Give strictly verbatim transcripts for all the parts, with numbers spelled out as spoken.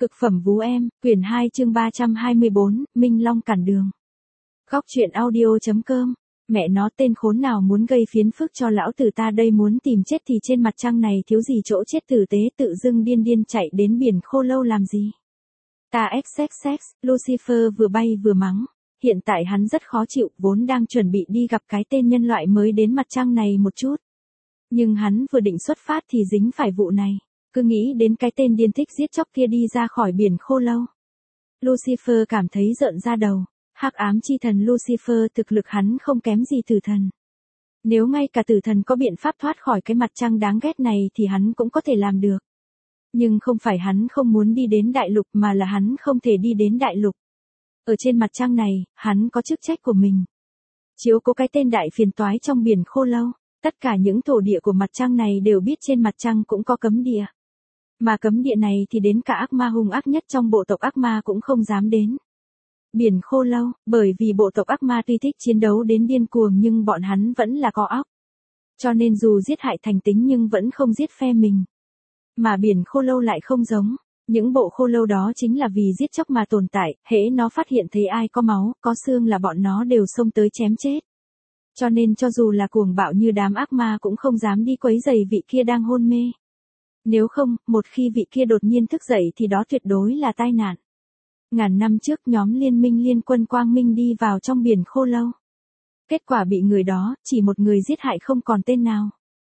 Cực phẩm vú em, quyển hai chương ba trăm hai mươi bốn, Minh Long cản đường. Góc truyện audio.com. Mẹ nó tên khốn nào muốn gây phiền phức cho lão tử ta đây, muốn tìm chết thì trên mặt trăng này thiếu gì chỗ chết tử tế, tự dưng điên điên chạy đến biển khô lâu làm gì. Ta xxx, Lucifer vừa bay vừa mắng. Hiện tại hắn rất khó chịu, vốn đang chuẩn bị đi gặp cái tên nhân loại mới đến mặt trăng này một chút. Nhưng hắn vừa định xuất phát thì dính phải vụ này. Cứ nghĩ đến cái tên điên thích giết chóc kia đi ra khỏi biển khô lâu. Lucifer cảm thấy rợn da đầu. Hắc ám chi thần Lucifer thực lực hắn không kém gì tử thần. Nếu ngay cả tử thần có biện pháp thoát khỏi cái mặt trăng đáng ghét này thì hắn cũng có thể làm được. Nhưng không phải hắn không muốn đi đến đại lục mà là hắn không thể đi đến đại lục. Ở trên mặt trăng này, hắn có chức trách của mình. Chiếu cố cái tên đại phiền toái trong biển khô lâu. Tất cả những thổ địa của mặt trăng này đều biết trên mặt trăng cũng có cấm địa. Mà cấm địa này thì đến cả ác ma hung ác nhất trong bộ tộc ác ma cũng không dám đến. Biển khô lâu, bởi vì bộ tộc ác ma tuy thích chiến đấu đến điên cuồng nhưng bọn hắn vẫn là có óc. Cho nên dù giết hại thành tính nhưng vẫn không giết phe mình. Mà biển khô lâu lại không giống. Những bộ khô lâu đó chính là vì giết chóc mà tồn tại, hễ nó phát hiện thấy ai có máu, có xương là bọn nó đều xông tới chém chết. Cho nên cho dù là cuồng bạo như đám ác ma cũng không dám đi quấy rầy vị kia đang hôn mê. Nếu không, một khi vị kia đột nhiên thức dậy thì đó tuyệt đối là tai nạn. Ngàn năm trước nhóm liên minh liên quân Quang Minh đi vào trong biển khô lâu. Kết quả bị người đó, chỉ một người giết hại không còn tên nào.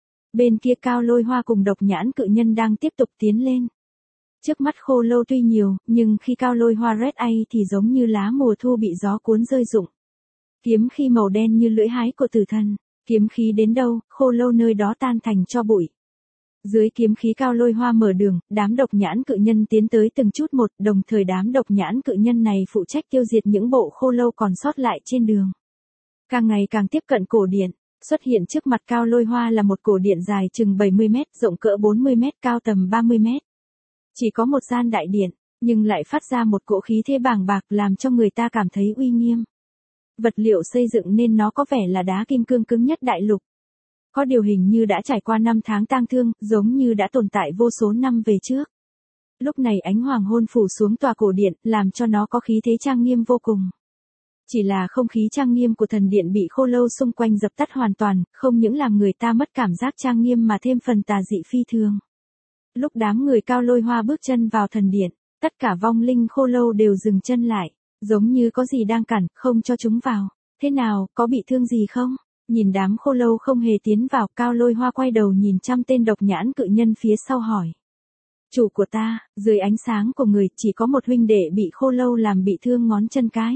Bên kia Cao Lôi Hoa cùng Độc Nhãn Cự Nhân đang tiếp tục tiến lên. Trước mắt khô lâu tuy nhiều, nhưng khi Cao Lôi Hoa Red A thì giống như lá mùa thu bị gió cuốn rơi rụng. Kiếm khí màu đen như lưỡi hái của tử thần, kiếm khí đến đâu, khô lâu nơi đó tan thành tro bụi. Dưới kiếm khí Cao Lôi Hoa mở đường, đám Độc Nhãn Cự Nhân tiến tới từng chút một, đồng thời đám Độc Nhãn Cự Nhân này phụ trách tiêu diệt những bộ khô lâu còn sót lại trên đường. Càng ngày càng tiếp cận cổ điện, xuất hiện trước mặt Cao Lôi Hoa là một cổ điện dài chừng bảy mươi mét, rộng cỡ bốn mươi mét, cao tầm ba mươi mét. Chỉ có một gian đại điện, nhưng lại phát ra một cỗ khí thế bàng bạc làm cho người ta cảm thấy uy nghiêm. Vật liệu xây dựng nên nó có vẻ là đá kim cương cứng nhất đại lục. Có điều hình như đã trải qua năm tháng tang thương, giống như đã tồn tại vô số năm về trước. Lúc này ánh hoàng hôn phủ xuống tòa cổ điện, làm cho nó có khí thế trang nghiêm vô cùng. Chỉ là không khí trang nghiêm của thần điện bị khô lâu xung quanh dập tắt hoàn toàn, không những làm người ta mất cảm giác trang nghiêm mà thêm phần tà dị phi thường. Lúc đám người Cao Lôi Hoa bước chân vào thần điện, tất cả vong linh khô lâu đều dừng chân lại. Giống như có gì đang cản, không cho chúng vào. Thế nào, có bị thương gì không? Nhìn đám khô lâu không hề tiến vào, Cao Lôi Hoa quay đầu nhìn trăm tên Độc Nhãn Cự Nhân phía sau hỏi. Chủ của ta, dưới ánh sáng của người chỉ có một huynh đệ bị khô lâu làm bị thương ngón chân cái.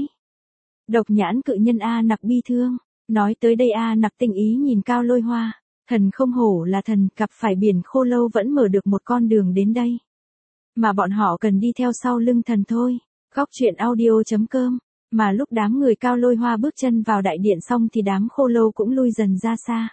Độc Nhãn Cự Nhân A Nặc bi thương. Nói tới đây A Nặc tinh ý nhìn Cao Lôi Hoa. Thần không hổ là thần, gặp phải biển khô lâu vẫn mở được một con đường đến đây. Mà bọn họ cần đi theo sau lưng thần thôi. Góc truyện audio.com. Mà lúc đám người Cao Lôi Hoa bước chân vào đại điện xong thì đám khô lâu cũng lui dần ra xa.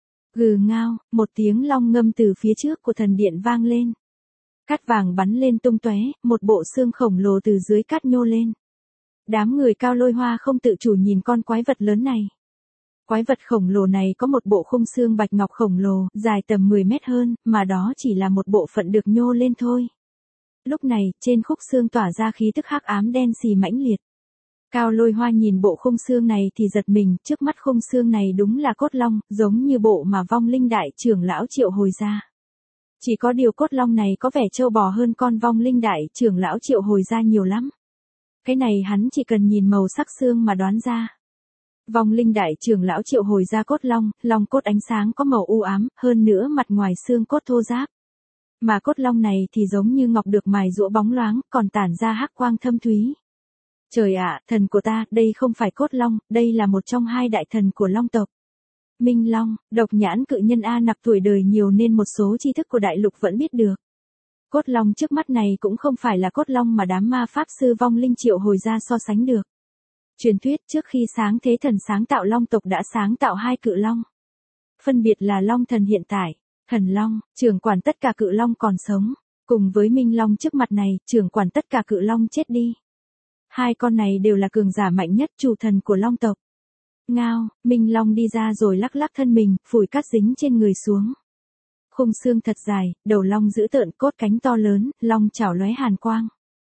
Gừ ngao, một tiếng long ngâm từ phía trước của thần điện vang lên. Cát vàng bắn lên tung tóe, một bộ xương khổng lồ từ dưới cát nhô lên. Đám người Cao Lôi Hoa không tự chủ nhìn con quái vật lớn này. Quái vật khổng lồ này có một bộ khung xương bạch ngọc khổng lồ, dài tầm mười mét hơn, mà đó chỉ là một bộ phận được nhô lên thôi. Lúc này, trên khúc xương tỏa ra khí tức hắc ám đen xì mãnh liệt. Cao Lôi Hoa nhìn bộ khung xương này thì giật mình, trước mắt khung xương này đúng là cốt long, giống như bộ mà vong linh đại trưởng lão triệu hồi ra. Chỉ có điều cốt long này có vẻ trâu bò hơn con vong linh đại trưởng lão triệu hồi ra nhiều lắm. Cái này hắn chỉ cần nhìn màu sắc xương mà đoán ra. Vong linh đại trưởng lão triệu hồi ra cốt long, long cốt ánh sáng có màu u ám, hơn nữa mặt ngoài xương cốt thô ráp. Mà cốt long này thì giống như ngọc được mài giũa bóng loáng, còn tản ra hắc quang thâm thúy. Trời ạ, thần của ta, đây không phải cốt long, đây là một trong hai đại thần của long tộc. Minh Long, Độc Nhãn Cự Nhân A Nặc tuổi đời nhiều nên một số tri thức của đại lục vẫn biết được. Cốt long trước mắt này cũng không phải là cốt long mà đám ma pháp sư vong linh triệu hồi ra so sánh được. Truyền thuyết trước khi sáng thế thần sáng tạo long tộc đã sáng tạo hai cự long. Phân biệt là long thần hiện tại. Thần Long, trưởng quản tất cả cự long còn sống, cùng với Minh Long trước mặt này, trưởng quản tất cả cự long chết đi. Hai con này đều là cường giả mạnh nhất chủ thần của long tộc. Ngao, Minh Long đi ra rồi lắc lắc thân mình, phủi cát dính trên người xuống. Khung xương thật dài, đầu long dữ tợn, cốt cánh to lớn, long chảo lóe hàn quang.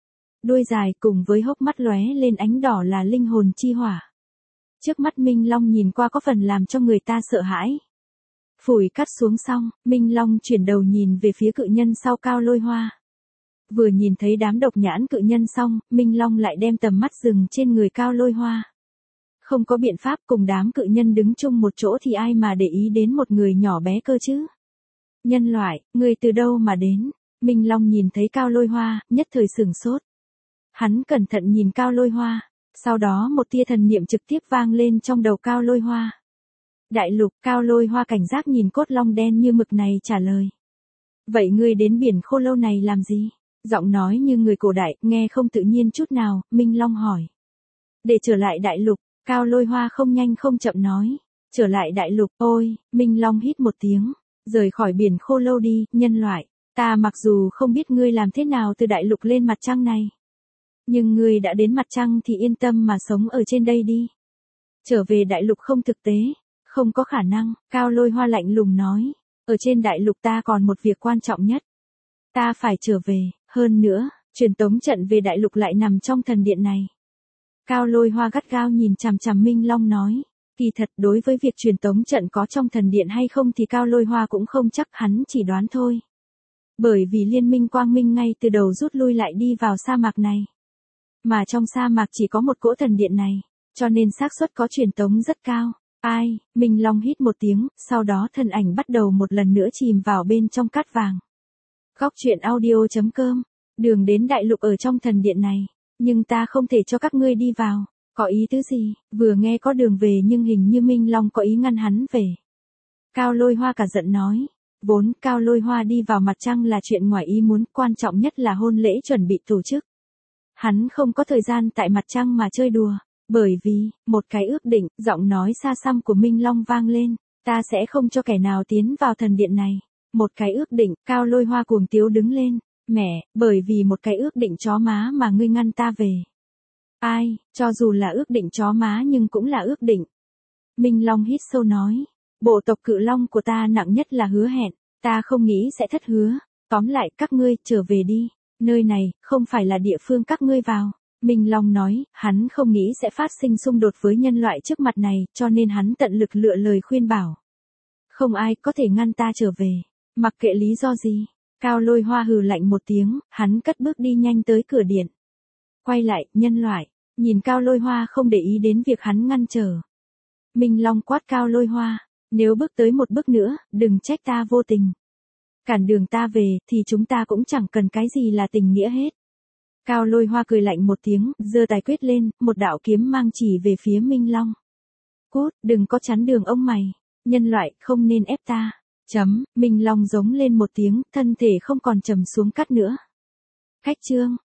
Đuôi dài cùng với hốc mắt lóe lên ánh đỏ là linh hồn chi hỏa. Trước mắt Minh Long nhìn qua có phần làm cho người ta sợ hãi. Phủi cắt xuống xong, Minh Long chuyển đầu nhìn về phía cự nhân sau Cao Lôi Hoa. Vừa nhìn thấy đám độc nhãn cự nhân xong, Minh Long lại đem tầm mắt dừng trên người Cao Lôi Hoa. Không có biện pháp, cùng đám cự nhân đứng chung một chỗ thì ai mà để ý đến một người nhỏ bé cơ chứ. Nhân loại, người từ đâu mà đến? Minh Long nhìn thấy Cao Lôi Hoa, nhất thời sửng sốt. Hắn cẩn thận nhìn Cao Lôi Hoa, sau đó một tia thần niệm trực tiếp vang lên trong đầu Cao Lôi Hoa. Đại lục. Cao Lôi Hoa cảnh giác nhìn cốt long đen như mực này trả lời. Vậy ngươi đến biển khô lâu này làm gì? Giọng nói như người cổ đại, nghe không tự nhiên chút nào, Minh Long hỏi. Để trở lại đại lục, Cao Lôi Hoa không nhanh không chậm nói. Trở lại đại lục, ôi, Minh Long hít một tiếng. Rời khỏi biển khô lâu đi, nhân loại. Ta mặc dù không biết ngươi làm thế nào từ đại lục lên mặt trăng này. Nhưng ngươi đã đến mặt trăng thì yên tâm mà sống ở trên đây đi. Trở về đại lục không thực tế. Không có khả năng, Cao Lôi Hoa lạnh lùng nói. Ở trên đại lục ta còn một việc quan trọng nhất. Ta phải trở về, hơn nữa, truyền tống trận về đại lục lại nằm trong thần điện này. Cao Lôi Hoa gắt gao nhìn chằm chằm Minh Long nói. Kỳ thật đối với việc truyền tống trận có trong thần điện hay không thì Cao Lôi Hoa cũng không chắc, hắn chỉ đoán thôi. Bởi vì liên minh quang minh ngay từ đầu rút lui lại đi vào sa mạc này. Mà trong sa mạc chỉ có một cỗ thần điện này, cho nên xác suất có truyền tống rất cao. Ai, Minh Long hít một tiếng, sau đó thân ảnh bắt đầu một lần nữa chìm vào bên trong cát vàng. Góc truyện audio chấm com, đường đến đại lục ở trong thần điện này, nhưng ta không thể cho các ngươi đi vào. Có ý tứ gì? Vừa nghe có đường về nhưng hình như Minh Long có ý ngăn hắn về. Cao Lôi Hoa cả giận nói. Vốn Cao Lôi Hoa đi vào mặt trăng là chuyện ngoài ý muốn, quan trọng nhất là hôn lễ chuẩn bị tổ chức. Hắn không có thời gian tại mặt trăng mà chơi đùa. Bởi vì, một cái ước định, giọng nói xa xăm của Minh Long vang lên, ta sẽ không cho kẻ nào tiến vào thần điện này. Một cái ước định, Cao Lôi Hoa cuồng tiếu đứng lên, mẹ, bởi vì một cái ước định chó má mà ngươi ngăn ta về. Ai, cho dù là ước định chó má nhưng cũng là ước định. Minh Long hít sâu nói, bộ tộc cự long của ta nặng nhất là hứa hẹn, ta không nghĩ sẽ thất hứa. Tóm lại, các ngươi, trở về đi, nơi này, không phải là địa phương các ngươi vào. Minh Long nói, hắn không nghĩ sẽ phát sinh xung đột với nhân loại trước mặt này, cho nên hắn tận lực lựa lời khuyên bảo. Không ai có thể ngăn ta trở về, mặc kệ lý do gì. Cao Lôi Hoa hừ lạnh một tiếng, hắn cất bước đi nhanh tới cửa điện. Quay lại, nhân loại, nhìn Cao Lôi Hoa không để ý đến việc hắn ngăn trở. Minh Long quát Cao Lôi Hoa, nếu bước tới một bước nữa, đừng trách ta vô tình. Cản đường ta về, thì chúng ta cũng chẳng cần cái gì là tình nghĩa hết. Cao Lôi Hoa cười lạnh một tiếng, giơ tài quyết lên, một đạo kiếm mang chỉ về phía Minh Long. Cút, đừng có chắn đường ông mày, nhân loại, không nên ép ta. Chấm, Minh Long giống lên một tiếng, thân thể không còn trầm xuống cắt nữa. Cách chương.